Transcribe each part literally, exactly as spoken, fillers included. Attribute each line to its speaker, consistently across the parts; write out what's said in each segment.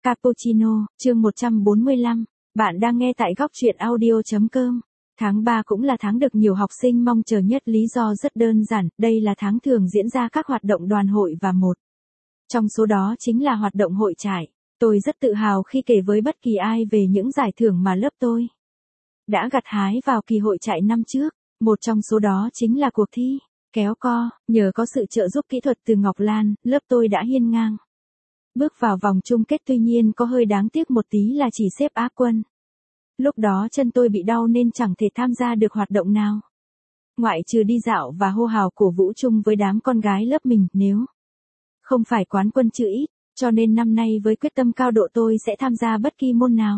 Speaker 1: Cappuccino, chương một trăm bốn mươi lăm. Bạn đang nghe tại góc truyện audio chấm com. Tháng ba cũng là tháng được nhiều học sinh mong chờ nhất, lý do rất đơn giản, đây là tháng thường diễn ra các hoạt động đoàn hội và một trong số đó chính là hoạt động hội trại. Tôi rất tự hào khi kể với bất kỳ ai về những giải thưởng mà lớp tôi đã gặt hái vào kỳ hội trại năm trước. Một trong số đó chính là cuộc thi kéo co, nhờ có sự trợ giúp kỹ thuật từ Ngọc Lan, lớp tôi đã hiên ngang bước vào vòng chung kết, tuy nhiên có hơi đáng tiếc một tí là chỉ xếp Á quân. Lúc đó chân tôi bị đau nên chẳng thể tham gia được hoạt động nào. Ngoại trừ đi dạo và hô hào cổ vũ chung với đám con gái lớp mình, nếu không phải quán quân chữ ít, cho nên năm nay với quyết tâm cao độ tôi sẽ tham gia bất kỳ môn nào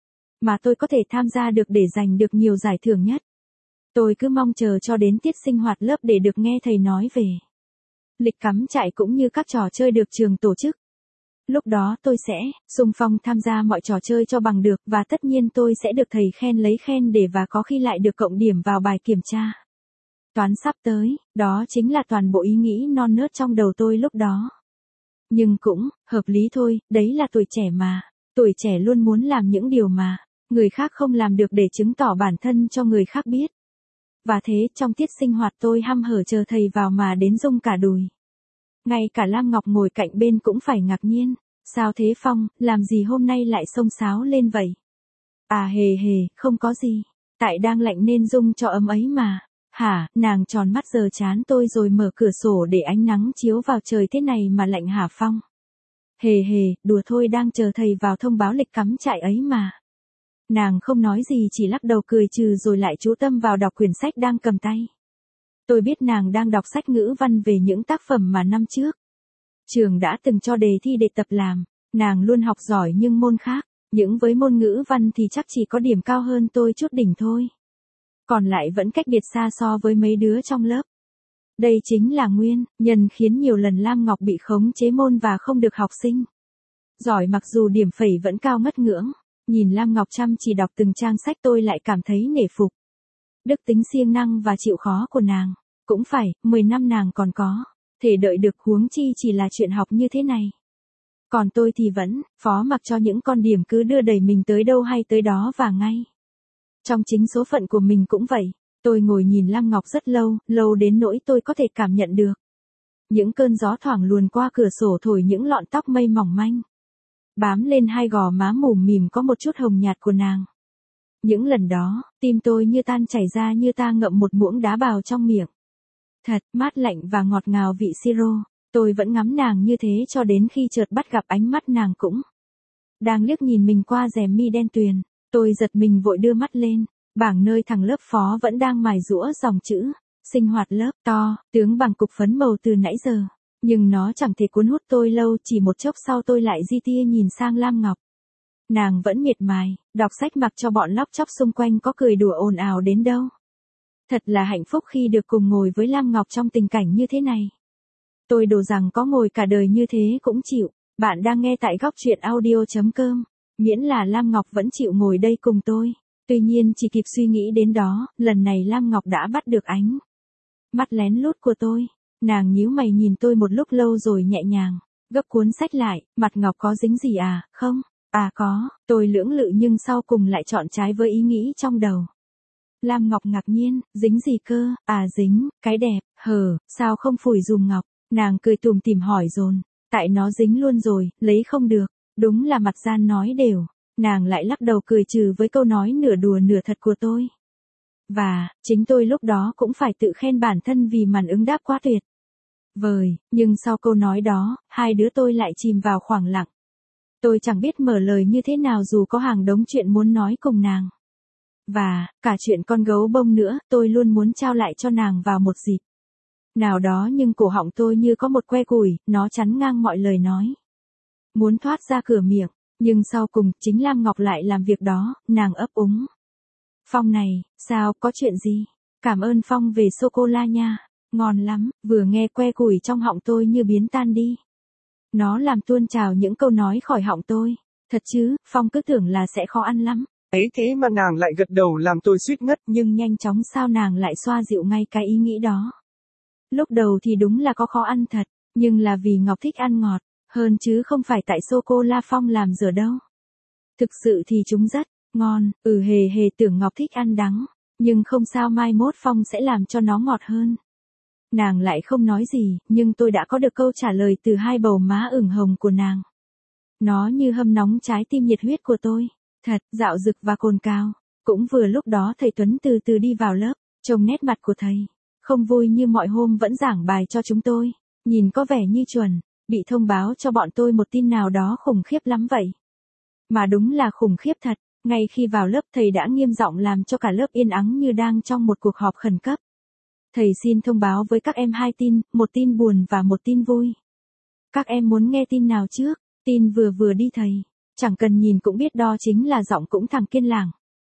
Speaker 1: mà tôi có thể tham gia được để giành được nhiều giải thưởng nhất. Tôi cứ mong chờ cho đến tiết sinh hoạt lớp để được nghe thầy nói về lịch cắm trại cũng như các trò chơi được trường tổ chức. Lúc đó tôi sẽ xung phong tham gia mọi trò chơi cho bằng được, và tất nhiên tôi sẽ được thầy khen lấy khen để và có khi lại được cộng điểm vào bài kiểm tra toán sắp tới. Đó chính là toàn bộ ý nghĩ non nớt trong đầu tôi lúc đó. Nhưng cũng hợp lý thôi, đấy là tuổi trẻ mà. Tuổi trẻ luôn muốn làm những điều mà người khác không làm được để chứng tỏ bản thân cho người khác biết. Và thế, trong tiết sinh hoạt tôi hăm hở chờ thầy vào mà đến rung cả đùi. Ngay cả Lam Ngọc ngồi cạnh bên cũng phải ngạc nhiên. Sao thế Phong, làm gì hôm nay lại xông xáo lên vậy? À hề hề, không có gì. Tại đang lạnh nên rung cho ấm ấy mà. Hả, nàng tròn mắt giờ chán tôi rồi mở cửa sổ để ánh nắng chiếu vào, trời thế này mà lạnh hả Phong? Hề hề, đùa thôi, đang chờ thầy vào thông báo lịch cắm trại ấy mà. Nàng không nói gì, chỉ lắc đầu cười trừ rồi lại chú tâm vào đọc quyển sách đang cầm tay. Tôi biết nàng đang đọc sách ngữ văn về những tác phẩm mà năm trước trường đã từng cho đề thi để tập làm. Nàng luôn học giỏi nhưng môn khác, những với môn ngữ văn thì chắc chỉ có điểm cao hơn tôi chút đỉnh thôi. Còn lại vẫn cách biệt xa so với mấy đứa trong lớp. Đây chính là nguyên nhân khiến nhiều lần Lam Ngọc bị khống chế môn và không được học sinh giỏi, mặc dù điểm phẩy vẫn cao ngất ngưỡng. Nhìn Lam Ngọc chăm chỉ đọc từng trang sách tôi lại cảm thấy nể phục đức tính siêng năng và chịu khó của nàng. Cũng phải, mười năm nàng còn có thể đợi được, huống chi chỉ là chuyện học như thế này. Còn tôi thì vẫn phó mặc cho những con điểm cứ đưa đẩy mình tới đâu hay tới đó, và ngay trong chính số phận của mình cũng vậy. Tôi ngồi nhìn Lam Ngọc rất lâu, lâu đến nỗi tôi có thể cảm nhận được những cơn gió thoảng luồn qua cửa sổ thổi những lọn tóc mây mỏng manh bám lên hai gò má mùm mỉm có một chút hồng nhạt của nàng. Những lần đó, tim tôi như tan chảy ra, như ta ngậm một muỗng đá bào trong miệng. Thật mát lạnh và ngọt ngào vị siro. Tôi vẫn ngắm nàng như thế cho đến khi chợt bắt gặp ánh mắt nàng cũng đang liếc nhìn mình qua rèm mi đen tuyền. Tôi giật mình vội đưa mắt lên, bảng nơi thằng lớp phó vẫn đang mài giũa dòng chữ sinh hoạt lớp to tướng bằng cục phấn màu từ nãy giờ. Nhưng nó chẳng thể cuốn hút tôi lâu, chỉ một chốc sau tôi lại di tia nhìn sang Lam Ngọc. Nàng vẫn miệt mài đọc sách mặc cho bọn lóc chóc xung quanh có cười đùa ồn ào đến đâu. Thật là hạnh phúc khi được cùng ngồi với Lam Ngọc trong tình cảnh như thế này. Tôi đổ rằng có ngồi cả đời như thế cũng chịu. Bạn đang nghe tại góc truyện audio chấm com. Miễn là Lam Ngọc vẫn chịu ngồi đây cùng tôi. Tuy nhiên chỉ kịp suy nghĩ đến đó, lần này Lam Ngọc đã bắt được ánh mắt lén lút của tôi. Nàng nhíu mày nhìn tôi một lúc lâu rồi nhẹ nhàng gấp cuốn sách lại. Mặt Ngọc có dính gì à? Không. À có. Tôi lưỡng lự nhưng sau cùng lại chọn trái với ý nghĩ trong đầu. Lam Ngọc ngạc nhiên, dính gì cơ? À dính, cái đẹp. Hờ, sao không phủi dùm Ngọc? Nàng cười tủm tỉm hỏi dồn. Tại nó dính luôn rồi, lấy không được. Đúng là mặt gian nói đều. Nàng lại lắc đầu cười trừ với câu nói nửa đùa nửa thật của tôi. Và, chính tôi lúc đó cũng phải tự khen bản thân vì màn ứng đáp quá tuyệt vời. Nhưng sau câu nói đó, hai đứa tôi lại chìm vào khoảng lặng. Tôi chẳng biết mở lời như thế nào dù có hàng đống chuyện muốn nói cùng nàng. Và, cả chuyện con gấu bông nữa, tôi luôn muốn trao lại cho nàng vào một dịp nào đó, nhưng cổ họng tôi như có một que củi, nó chắn ngang mọi lời nói. Muốn thoát ra cửa miệng, nhưng sau cùng, chính Lam Ngọc lại làm việc đó, nàng ấp úng. Phong này, sao, có chuyện gì? Cảm ơn Phong về sô-cô-la nha. Ngon lắm, vừa nghe que củi trong họng tôi như biến tan đi. Nó làm tuôn trào những câu nói khỏi họng tôi. Thật chứ, Phong cứ tưởng là sẽ khó ăn lắm.
Speaker 2: Ấy thế mà nàng lại gật đầu làm tôi suýt ngất.
Speaker 1: Nhưng nhanh chóng sao nàng lại xoa dịu ngay cái ý nghĩ đó. Lúc đầu thì đúng là có khó ăn thật, nhưng là vì Ngọc thích ăn ngọt. Hơn chứ không phải tại sô-cô-la Phong làm dở đâu. Thực sự thì chúng rất ngon, ừ hề hề tưởng Ngọc thích ăn đắng, nhưng không sao mai mốt Phong sẽ làm cho nó ngọt hơn. Nàng lại không nói gì, nhưng tôi đã có được câu trả lời từ hai bầu má ửng hồng của nàng. Nó như hâm nóng trái tim nhiệt huyết của tôi, thật, dạo dực và cồn cào. Cũng vừa lúc đó thầy Tuấn từ từ đi vào lớp, trông nét mặt của thầy, không vui như mọi hôm vẫn giảng bài cho chúng tôi, nhìn có vẻ như chuẩn, bị thông báo cho bọn tôi một tin nào đó khủng khiếp lắm vậy. Mà đúng là khủng khiếp thật, ngay khi vào lớp thầy đã nghiêm giọng làm cho cả lớp yên ắng như đang trong một cuộc họp khẩn cấp. Thầy xin thông báo với các em hai tin, một tin buồn và một tin vui. Các em muốn nghe tin nào trước? Tin vừa vừa đi thầy, chẳng cần nhìn cũng biết đó chính là giọng cũng thằng Kiên làng.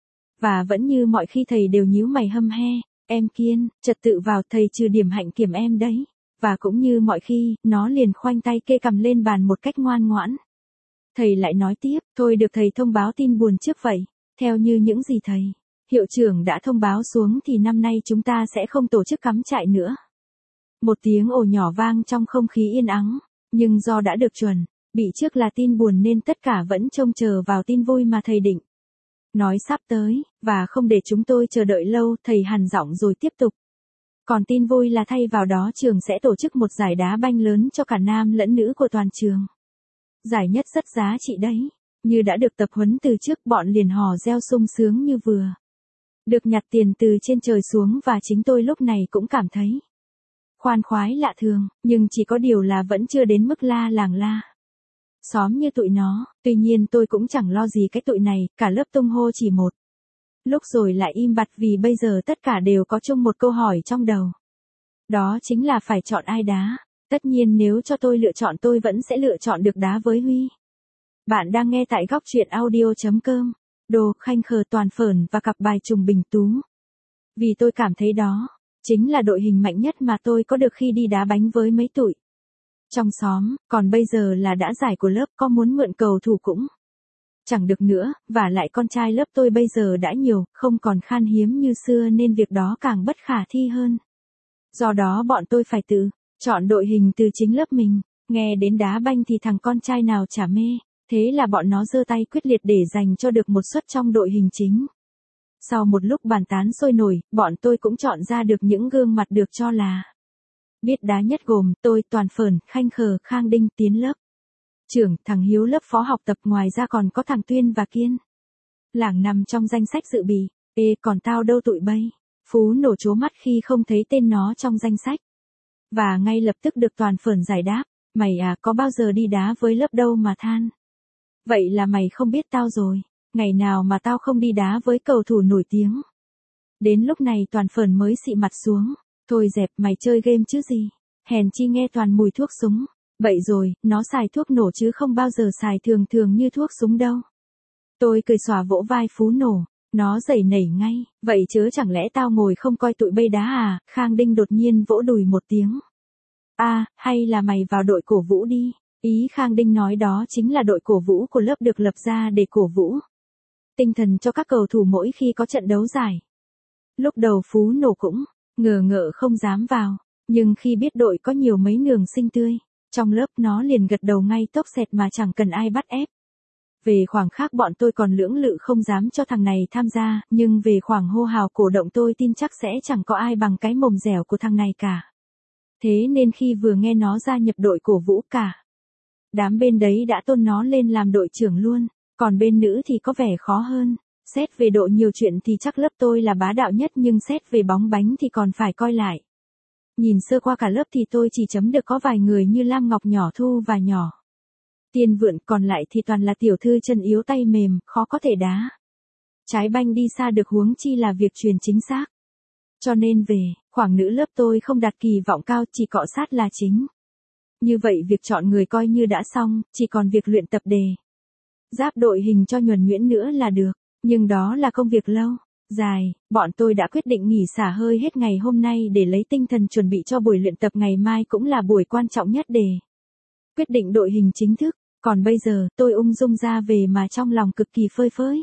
Speaker 1: Và vẫn như mọi khi thầy đều nhíu mày hâm he, em Kiên, trật tự vào thầy trừ điểm hạnh kiểm em đấy. Và cũng như mọi khi, nó liền khoanh tay kê cằm lên bàn một cách ngoan ngoãn. Thầy lại nói tiếp, thôi được thầy thông báo tin buồn trước vậy, theo như những gì thầy, hiệu trưởng đã thông báo xuống thì năm nay chúng ta sẽ không tổ chức cắm trại nữa. Một tiếng ồ nhỏ vang trong không khí yên ắng, nhưng do đã được chuẩn, bị trước là tin buồn nên tất cả vẫn trông chờ vào tin vui mà thầy định nói sắp tới, và không để chúng tôi chờ đợi lâu, thầy hằn giọng rồi tiếp tục. Còn tin vui là thay vào đó trường sẽ tổ chức một giải đá banh lớn cho cả nam lẫn nữ của toàn trường. Giải nhất rất giá trị đấy, như đã được tập huấn từ trước bọn liền hò reo sung sướng như vừa được nhặt tiền từ trên trời xuống và chính tôi lúc này cũng cảm thấy khoan khoái lạ thường, nhưng chỉ có điều là vẫn chưa đến mức la làng la xóm như tụi nó, tuy nhiên tôi cũng chẳng lo gì cái tụi này, cả lớp tung hô chỉ một lúc rồi lại im bặt vì bây giờ tất cả đều có chung một câu hỏi trong đầu. Đó chính là phải chọn ai đá. Tất nhiên nếu cho tôi lựa chọn tôi vẫn sẽ lựa chọn được đá với Huy. Bạn đang nghe tại góc truyện audio chấm com. Đồ, Khanh Khờ, Toàn Phởn và cặp bài trùng Bình Tú. Vì tôi cảm thấy đó chính là đội hình mạnh nhất mà tôi có được khi đi đá bánh với mấy tụi trong xóm, còn bây giờ là đã giải của lớp, có muốn mượn cầu thủ cũng chẳng được nữa, và lại con trai lớp tôi bây giờ đã nhiều, không còn khan hiếm như xưa nên việc đó càng bất khả thi hơn. Do đó bọn tôi phải tự chọn đội hình từ chính lớp mình, nghe đến đá banh thì thằng con trai nào chả mê, thế là bọn nó giơ tay quyết liệt để giành cho được một suất trong đội hình chính. Sau một lúc bàn tán sôi nổi, bọn tôi cũng chọn ra được những gương mặt được cho là biết đá nhất gồm tôi, Toàn Phởn, Khanh Khờ, Khang Đinh, Tiến lớp trưởng, thằng Hiếu lớp phó học tập, ngoài ra còn có thằng Tuyên và Kiên làng nằm trong danh sách dự bị. Ê, còn tao đâu tụi bay? Phú nổ trố mắt khi không thấy tên nó trong danh sách. Và ngay lập tức được Toàn Phởn giải đáp, mày à có bao giờ đi đá với lớp đâu mà than. Vậy là mày không biết tao rồi, ngày nào mà tao không đi đá với cầu thủ nổi tiếng. Đến lúc này Toàn Phởn mới xị mặt xuống, thôi dẹp mày chơi game chứ gì, hèn chi nghe toàn mùi thuốc súng. Vậy rồi, nó xài thuốc nổ chứ không bao giờ xài thường thường như thuốc súng đâu. Tôi cười xòa vỗ vai Phú nổ, nó giẩy nảy ngay, vậy chớ chẳng lẽ tao ngồi không coi tụi bay đá à? Khang Đinh đột nhiên vỗ đùi một tiếng. A, à, hay là mày vào đội cổ vũ đi. Ý Khang Đinh nói đó chính là đội cổ vũ của lớp được lập ra để cổ vũ tinh thần cho các cầu thủ mỗi khi có trận đấu giải. Lúc đầu Phú nổ cũng ngờ ngợ không dám vào, nhưng khi biết đội có nhiều mấy nường xinh tươi trong lớp nó liền gật đầu ngay tốc xẹt mà chẳng cần ai bắt ép. Về khoảng khác bọn tôi còn lưỡng lự không dám cho thằng này tham gia, nhưng về khoảng hô hào cổ động tôi tin chắc sẽ chẳng có ai bằng cái mồm dẻo của thằng này cả. Thế nên khi vừa nghe nó gia nhập đội cổ vũ cả đám bên đấy đã tôn nó lên làm đội trưởng luôn, còn bên nữ thì có vẻ khó hơn. Xét về độ nhiều chuyện thì chắc lớp tôi là bá đạo nhất, nhưng xét về bóng bánh thì còn phải coi lại. Nhìn sơ qua cả lớp thì tôi chỉ chấm được có vài người như Lam Ngọc, Nhỏ Thu và Nhỏ Tiên Vượn, còn lại thì toàn là tiểu thư chân yếu tay mềm, khó có thể đá trái banh đi xa được, huống chi là việc truyền chính xác. Cho nên về khoảng nữ lớp tôi không đặt kỳ vọng cao, chỉ cọ sát là chính. Như vậy việc chọn người coi như đã xong, chỉ còn việc luyện tập đề giáp đội hình cho nhuần nhuyễn nữa là được. Nhưng đó là công việc lâu dài, bọn tôi đã quyết định nghỉ xả hơi hết ngày hôm nay để lấy tinh thần chuẩn bị cho buổi luyện tập ngày mai, cũng là buổi quan trọng nhất để quyết định đội hình chính thức. Còn bây giờ, tôi ung dung ra về mà trong lòng cực kỳ phơi phới.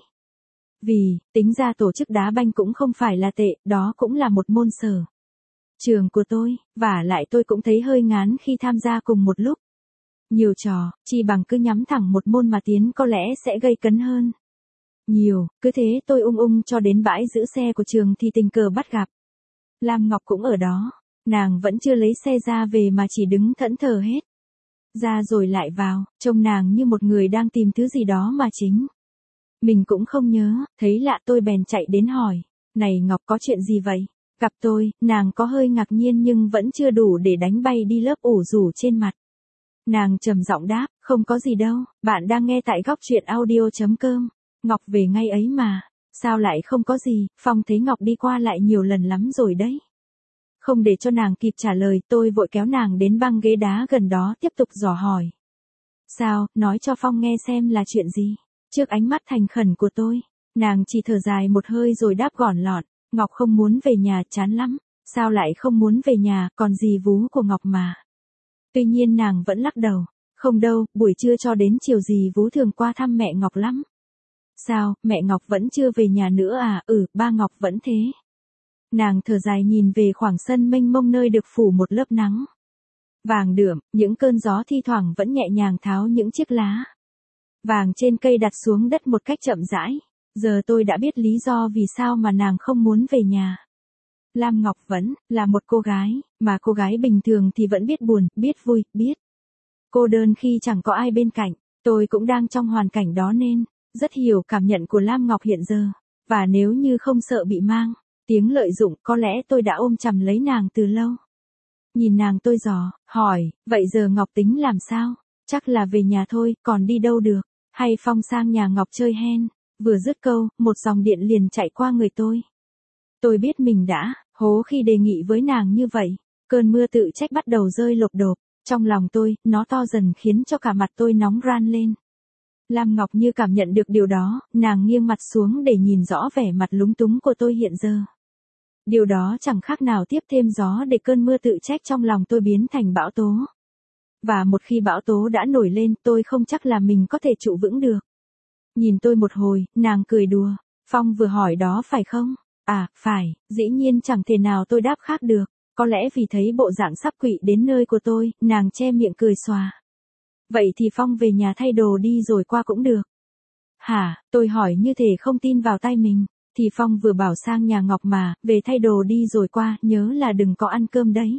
Speaker 1: Vì, tính ra tổ chức đá banh cũng không phải là tệ, đó cũng là một môn sở trường của tôi, và lại tôi cũng thấy hơi ngán khi tham gia cùng một lúc Nhiều trò, chi bằng cứ nhắm thẳng một môn mà tiến có lẽ sẽ gây cấn hơn. Nhiều, cứ thế tôi ung ung cho đến bãi giữ xe của trường thì tình cờ bắt gặp. Lam Ngọc cũng ở đó, nàng vẫn chưa lấy xe ra về mà chỉ đứng thẫn thờ hết. Ra rồi lại vào, trông nàng như một người đang tìm thứ gì đó mà chính mình cũng không nhớ, thấy lạ tôi bèn chạy đến hỏi, này Ngọc có chuyện gì vậy? Gặp tôi, nàng có hơi ngạc nhiên nhưng vẫn chưa đủ để đánh bay đi lớp ủ rủ trên mặt. Nàng trầm giọng đáp, không có gì đâu, bạn đang nghe tại góc truyện audio.com. Ngọc về ngay ấy mà, sao lại không có gì, Phong thấy Ngọc đi qua lại nhiều lần lắm rồi đấy. Không để cho nàng kịp trả lời, tôi vội kéo nàng đến băng ghế đá gần đó tiếp tục dò hỏi. Sao, nói cho Phong nghe xem là chuyện gì? Trước ánh mắt thành khẩn của tôi, nàng chỉ thở dài một hơi rồi đáp gọn lọt, Ngọc không muốn về nhà, chán lắm. Sao lại không muốn về nhà, còn gì vú của Ngọc mà. Tuy nhiên nàng vẫn lắc đầu, không đâu, buổi trưa cho đến chiều gì vú thường qua thăm mẹ Ngọc lắm. Sao, mẹ Ngọc vẫn chưa về nhà nữa à? Ừ, ba Ngọc vẫn thế. Nàng thở dài nhìn về khoảng sân mênh mông nơi được phủ một lớp nắng vàng đượm, những cơn gió thi thoảng vẫn nhẹ nhàng tháo những chiếc lá vàng trên cây đặt xuống đất một cách chậm rãi. Giờ tôi đã biết lý do vì sao mà nàng không muốn về nhà. Lam Ngọc vẫn là một cô gái, mà cô gái bình thường thì vẫn biết buồn, biết vui, biết cô đơn khi chẳng có ai bên cạnh. Tôi cũng đang trong hoàn cảnh đó nên rất hiểu cảm nhận của Lam Ngọc hiện giờ. Và nếu như không sợ bị mang tiếng lợi dụng, có lẽ tôi đã ôm chầm lấy nàng từ lâu. Nhìn nàng tôi dò, hỏi, vậy giờ Ngọc tính làm sao? Chắc là về nhà thôi, còn đi đâu được? Hay Phong sang nhà Ngọc chơi hen? Vừa dứt câu, một dòng điện liền chạy qua người tôi. Tôi biết mình đã hố khi đề nghị với nàng như vậy. Cơn mưa tự trách bắt đầu rơi lộp độp. Trong lòng tôi, nó to dần khiến cho cả mặt tôi nóng ran lên. Lam Ngọc như cảm nhận được điều đó, nàng nghiêng mặt xuống để nhìn rõ vẻ mặt lúng túng của tôi hiện giờ. Điều đó chẳng khác nào tiếp thêm gió để cơn mưa tự trách trong lòng tôi biến thành bão tố. Và một khi bão tố đã nổi lên, tôi không chắc là mình có thể trụ vững được. Nhìn tôi một hồi, nàng cười đùa, Phong vừa hỏi đó phải không? À, phải, dĩ nhiên chẳng thể nào tôi đáp khác được. Có lẽ vì thấy bộ dạng sắp quỵ đến nơi của tôi, nàng che miệng cười xòa. Vậy thì Phong về nhà thay đồ đi rồi qua cũng được. Hả, tôi hỏi như thể không tin vào tai mình. Thì Phong vừa bảo sang nhà Ngọc mà, về thay đồ đi rồi qua, nhớ là đừng có ăn cơm đấy.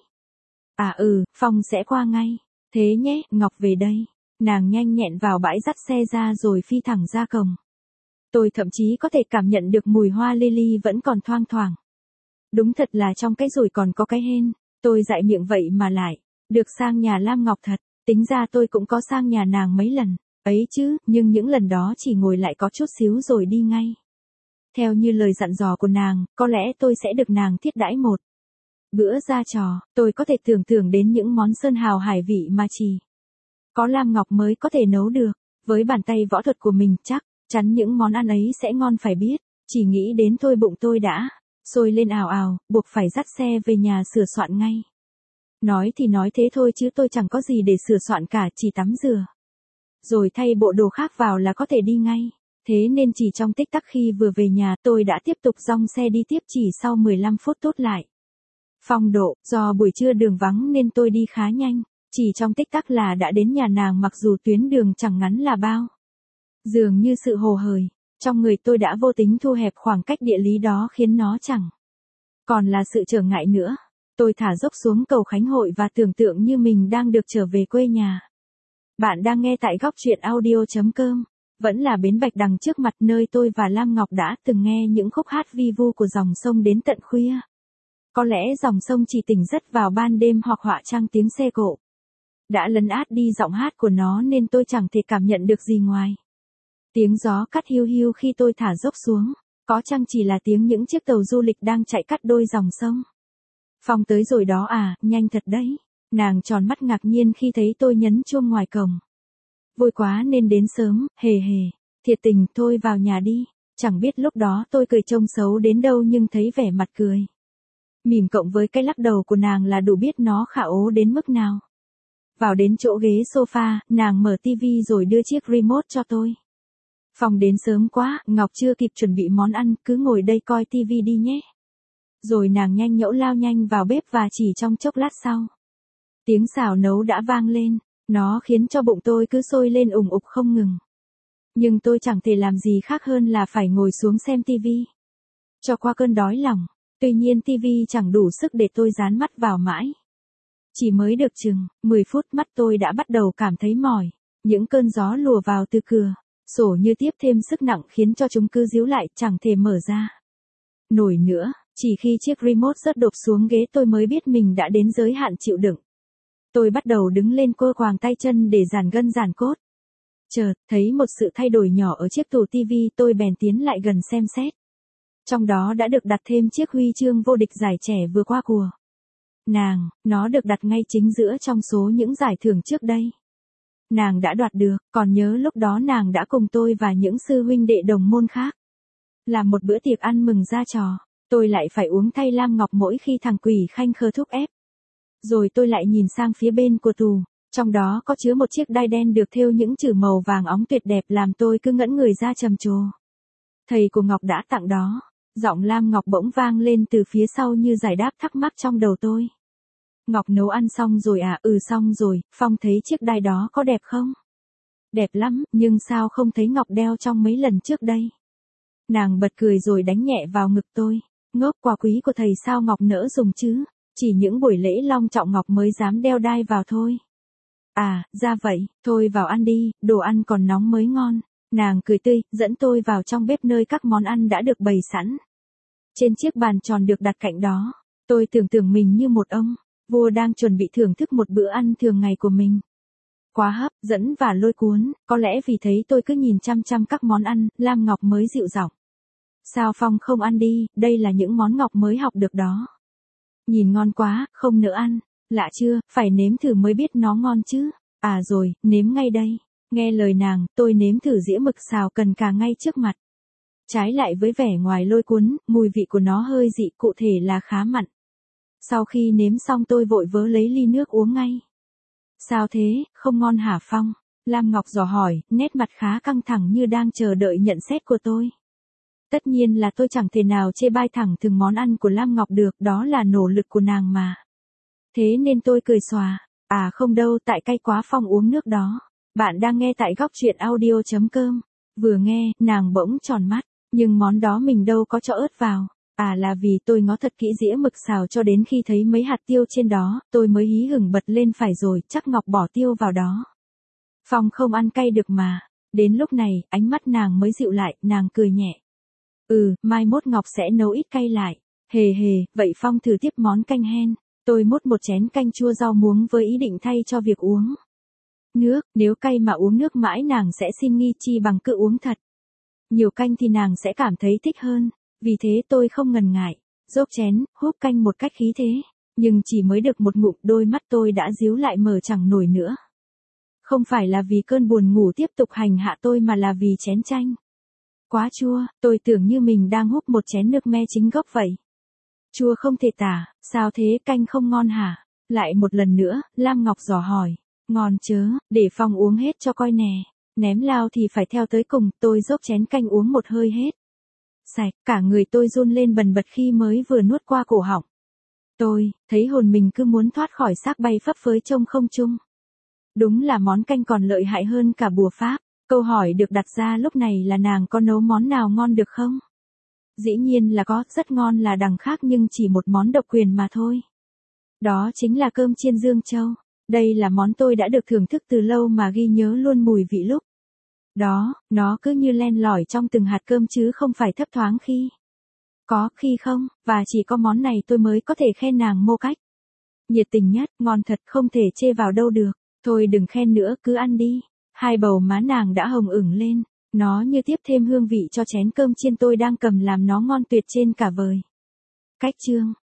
Speaker 1: À ừ, Phong sẽ qua ngay. Thế nhé, Ngọc về đây. Nàng nhanh nhẹn vào bãi dắt xe ra rồi phi thẳng ra cổng. Tôi thậm chí có thể cảm nhận được mùi hoa lily vẫn còn thoang thoảng. Đúng thật là trong cái rồi còn có cái hên. Tôi dại miệng vậy mà lại được sang nhà Lam Ngọc thật. Tính ra tôi cũng có sang nhà nàng mấy lần ấy chứ, nhưng những lần đó chỉ ngồi lại có chút xíu rồi đi ngay. Theo như lời dặn dò của nàng, có lẽ tôi sẽ được nàng thiết đãi một bữa ra trò. Tôi có thể tưởng tượng đến những món sơn hào hải vị mà chỉ có Lam Ngọc mới có thể nấu được. Với bàn tay võ thuật của mình chắc chắn những món ăn ấy sẽ ngon phải biết. Chỉ nghĩ đến thôi bụng tôi đã sôi lên ào ào, buộc phải dắt xe về nhà sửa soạn ngay. Nói thì nói thế thôi chứ tôi chẳng có gì để sửa soạn cả, chỉ tắm rửa rồi thay bộ đồ khác vào là có thể đi ngay. Thế nên chỉ trong tích tắc khi vừa về nhà tôi đã tiếp tục dong xe đi tiếp, chỉ sau mười lăm phút tốt lại. Phong độ, do buổi trưa đường vắng nên tôi đi khá nhanh, chỉ trong tích tắc là đã đến nhà nàng mặc dù tuyến đường chẳng ngắn là bao. Dường như sự hồ hởi trong người tôi đã vô tính thu hẹp khoảng cách địa lý đó khiến nó chẳng còn là sự trở ngại nữa. Tôi thả dốc xuống cầu Khánh Hội và tưởng tượng như mình đang được trở về quê nhà. Bạn đang nghe tại góc truyện audio.com. Vẫn là bến Bạch Đằng trước mặt nơi tôi và Lam Ngọc đã từng nghe những khúc hát vi vu của dòng sông đến tận khuya. Có lẽ dòng sông chỉ tỉnh giấc vào ban đêm hoặc họa chăng tiếng xe cộ đã lấn át đi giọng hát của nó nên tôi chẳng thể cảm nhận được gì ngoài tiếng gió cắt hiu hiu khi tôi thả dốc xuống. Có chăng chỉ là tiếng những chiếc tàu du lịch đang chạy cắt đôi dòng sông. Phong tới rồi đó à, nhanh thật đấy. Nàng tròn mắt ngạc nhiên khi thấy tôi nhấn chuông ngoài cổng. Vui quá nên đến sớm, hề hề. Thiệt tình, thôi vào nhà đi. Chẳng biết lúc đó tôi cười trông xấu đến đâu nhưng thấy vẻ mặt cười mỉm cộng với cái lắc đầu của nàng là đủ biết nó khả ố đến mức nào. Vào đến chỗ ghế sofa, nàng mở tivi rồi đưa chiếc remote cho tôi. Phong đến sớm quá, Ngọc chưa kịp chuẩn bị món ăn, cứ ngồi đây coi tivi đi nhé. Rồi nàng nhanh nhẩu lao nhanh vào bếp và chỉ trong chốc lát sau, tiếng xào nấu đã vang lên. Nó khiến cho bụng tôi cứ sôi lên ùng ục không ngừng. Nhưng tôi chẳng thể làm gì khác hơn là phải ngồi xuống xem tivi. Cho qua cơn đói lòng. Tuy nhiên tivi chẳng đủ sức để tôi dán mắt vào mãi. Chỉ mới được chừng mười phút mắt tôi đã bắt đầu cảm thấy mỏi. Những cơn gió lùa vào từ cửa sổ như tiếp thêm sức nặng khiến cho chúng cứ díu lại chẳng thể mở ra nổi nữa. Chỉ khi chiếc remote rớt đột xuống ghế tôi mới biết mình đã đến giới hạn chịu đựng. Tôi bắt đầu đứng lên quơ quàng tay chân để giãn gân giãn cốt. Chợt, thấy một sự thay đổi nhỏ ở chiếc tủ tivi, tôi bèn tiến lại gần xem xét. Trong đó đã được đặt thêm chiếc huy chương vô địch giải trẻ vừa qua của nàng, nó được đặt ngay chính giữa trong số những giải thưởng trước đây. Nàng đã đoạt được, còn nhớ lúc đó nàng đã cùng tôi và những sư huynh đệ đồng môn khác làm một bữa tiệc ăn mừng ra trò. Tôi lại phải uống thay Lam Ngọc mỗi khi thằng quỷ khanh khơ thúc ép. Rồi tôi lại nhìn sang phía bên của tủ, trong đó có chứa một chiếc đai đen được thêu những chữ màu vàng óng tuyệt đẹp làm tôi cứ ngẩn người ra trầm trồ. Thầy của Ngọc đã tặng đó. Giọng Lam Ngọc bỗng vang lên từ phía sau như giải đáp thắc mắc trong đầu tôi. Ngọc nấu ăn xong rồi à? Ừ xong rồi. Phong thấy chiếc đai đó có đẹp không? Đẹp lắm, nhưng sao không thấy Ngọc đeo trong mấy lần trước đây? Nàng bật cười rồi đánh nhẹ vào ngực tôi. Ngốc, quà quý của thầy sao Ngọc nỡ dùng chứ? Chỉ những buổi lễ long trọng Ngọc mới dám đeo đai vào thôi. À, ra vậy, thôi vào ăn đi, đồ ăn còn nóng mới ngon. Nàng cười tươi, dẫn tôi vào trong bếp nơi các món ăn đã được bày sẵn. Trên chiếc bàn tròn được đặt cạnh đó, tôi tưởng tượng mình như một ông vua đang chuẩn bị thưởng thức một bữa ăn thường ngày của mình. Quá hấp dẫn và lôi cuốn, có lẽ vì thấy tôi cứ nhìn chăm chăm các món ăn, Lam Ngọc mới dịu giọng. Sao Phong không ăn đi, đây là những món Ngọc mới học được đó. Nhìn ngon quá, không nỡ ăn. Lạ chưa, phải nếm thử mới biết nó ngon chứ. À rồi, nếm ngay đây. Nghe lời nàng, tôi nếm thử dĩa mực xào cần cà ngay trước mặt. Trái lại với vẻ ngoài lôi cuốn, mùi vị của nó hơi dị, cụ thể là khá mặn. Sau khi nếm xong tôi vội vớ lấy ly nước uống ngay. Sao thế, không ngon hả Phong? Lam Ngọc dò hỏi, nét mặt khá căng thẳng như đang chờ đợi nhận xét của tôi. Tất nhiên là tôi chẳng thể nào chê bai thẳng thừng món ăn của Lam Ngọc được, đó là nỗ lực của nàng mà. Thế nên tôi cười xòa, à không đâu, tại cay quá Phong uống nước đó. Bạn đang nghe tại góc truyện audio chấm com. Vừa nghe, nàng bỗng tròn mắt, nhưng món đó mình đâu có cho ớt vào. À là vì tôi ngó thật kỹ dĩa mực xào cho đến khi thấy mấy hạt tiêu trên đó, tôi mới hí hửng bật lên phải rồi, chắc Ngọc bỏ tiêu vào đó. Phong không ăn cay được mà. Đến lúc này, ánh mắt nàng mới dịu lại, nàng cười nhẹ. Ừ, mai mốt Ngọc sẽ nấu ít cay lại. Hề hề, vậy Phong thử tiếp món canh hen. Tôi múc một chén canh chua rau muống với ý định thay cho việc uống nước, nếu cay mà uống nước mãi nàng sẽ xin nghi chi bằng cứ uống thật. Nhiều canh thì nàng sẽ cảm thấy thích hơn, vì thế tôi không ngần ngại, dốc chén, húp canh một cách khí thế, nhưng chỉ mới được một ngụm đôi mắt tôi đã díu lại mở chẳng nổi nữa. Không phải là vì cơn buồn ngủ tiếp tục hành hạ tôi mà là vì chén chanh. Quá chua, tôi tưởng như mình đang húp một chén nước me chính gốc vậy. Chua không thể tả, sao thế canh không ngon hả? Lại một lần nữa, Lam Ngọc dò hỏi. Ngon chớ, để Phong uống hết cho coi nè. Ném lao thì phải theo tới cùng, tôi dốc chén canh uống một hơi hết. Sạch, cả người tôi run lên bần bật khi mới vừa nuốt qua cổ họng. Tôi, thấy hồn mình cứ muốn thoát khỏi xác bay phấp phới trong không trung. Đúng là món canh còn lợi hại hơn cả bùa pháp. Câu hỏi được đặt ra lúc này là nàng có nấu món nào ngon được không? Dĩ nhiên là có, rất ngon là đằng khác nhưng chỉ một món độc quyền mà thôi. Đó chính là cơm chiên Dương Châu. Đây là món tôi đã được thưởng thức từ lâu mà ghi nhớ luôn mùi vị lúc đó, nó cứ như len lỏi trong từng hạt cơm chứ không phải thấp thoáng khi có, khi không, và chỉ có món này tôi mới có thể khen nàng một cách nhiệt tình nhất, ngon thật không thể chê vào đâu được. Thôi đừng khen nữa, cứ ăn đi. Hai bầu má nàng đã hồng ửng lên, nó như tiếp thêm hương vị cho chén cơm chiên tôi đang cầm làm nó ngon tuyệt trên cả vời. Cách chương